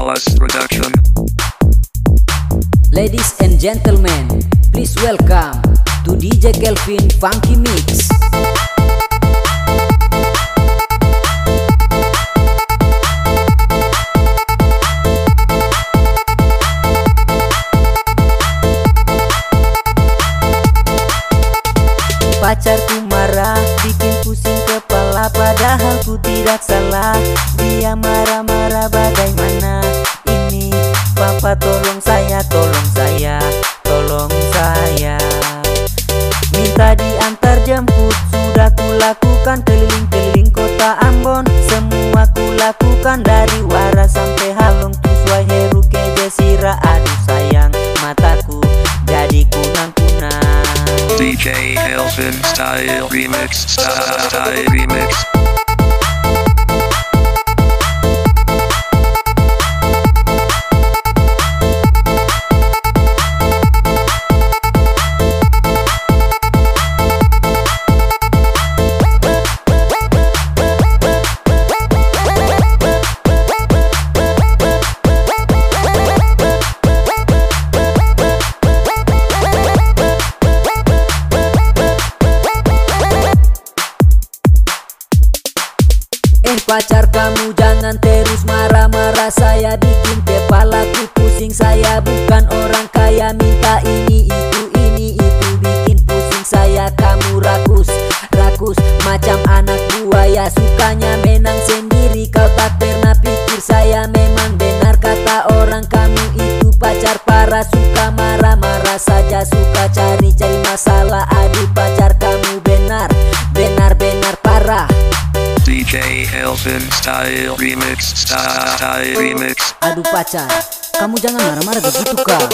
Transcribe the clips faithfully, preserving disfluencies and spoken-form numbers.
Wallace Production. Ladies and gentlemen, please welcome to D J Kelvin Funky Mix. Pacarku marah, bikin pusing kepala, padahal ku tidak salah. Dia marah-marah bagaimana ini? Papa tolong saya, tolong saya, tolong saya. Minta diantar jemput, sudah ku lakukan keliling-keliling kota Ambon. Semua ku lakukan dari Waras sampai Halong, Tuswai, Heru, Keje, Sira. Aduh sayang, mataku jadi kunang-kunang. D J Kelvin Style Remix, Style Remix. Eh pacar kamu jangan terus marah-marah, saya bikin kepalaku pusing. Saya bukan orang kaya, minta ini itu ini itu bikin pusing saya. Kamu rakus, rakus macam anak buaya, sukanya menang sendiri. Kau tak pernah pikir saya memang benar kata orang. Kamu itu pacar parah, suka marah-marah saja, suka cari-cari masalah. Aduh pacar kamu benar, benar-benar parah. D J Kelvin Style Remix, Style Remix. Aduh pacar, kamu jangan marah-marah begitu kak.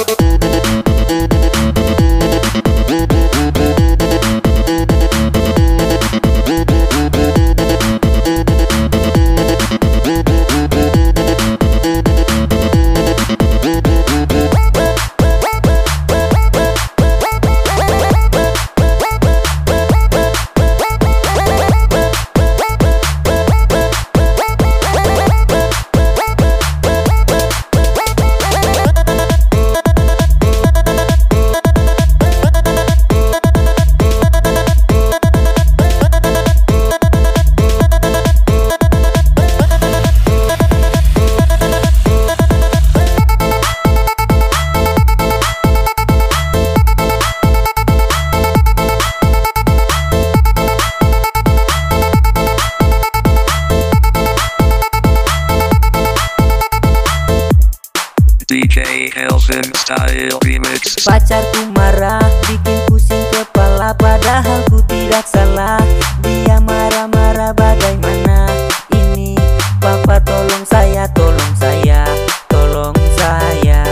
D J Kelvin Style Remix. Pacarku marah, bikin pusing kepala, padahal ku tidak salah. Dia marah-marah bagaimana ini? Papa tolong saya, tolong saya, tolong saya.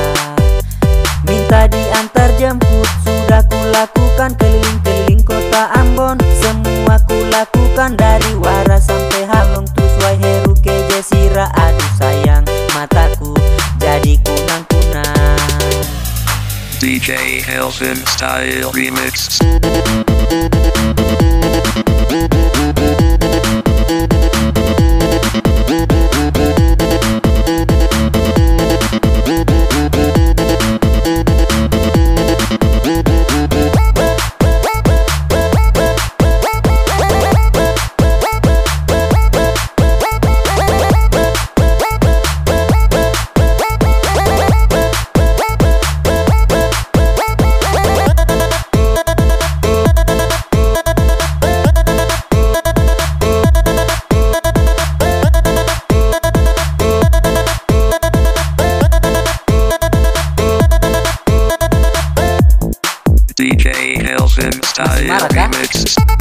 Minta diantar jemput, sudah ku lakukan keliling-keliling kota Ambon. Semua ku lakukan dari Waras sampai Halong, Tuswai, Heru, Keje, Sira. Aduh sayang, mataku jadi kunang-kunang. D J Kelvin Style Remix. D J Kelvin Style Marah, kan? Remix.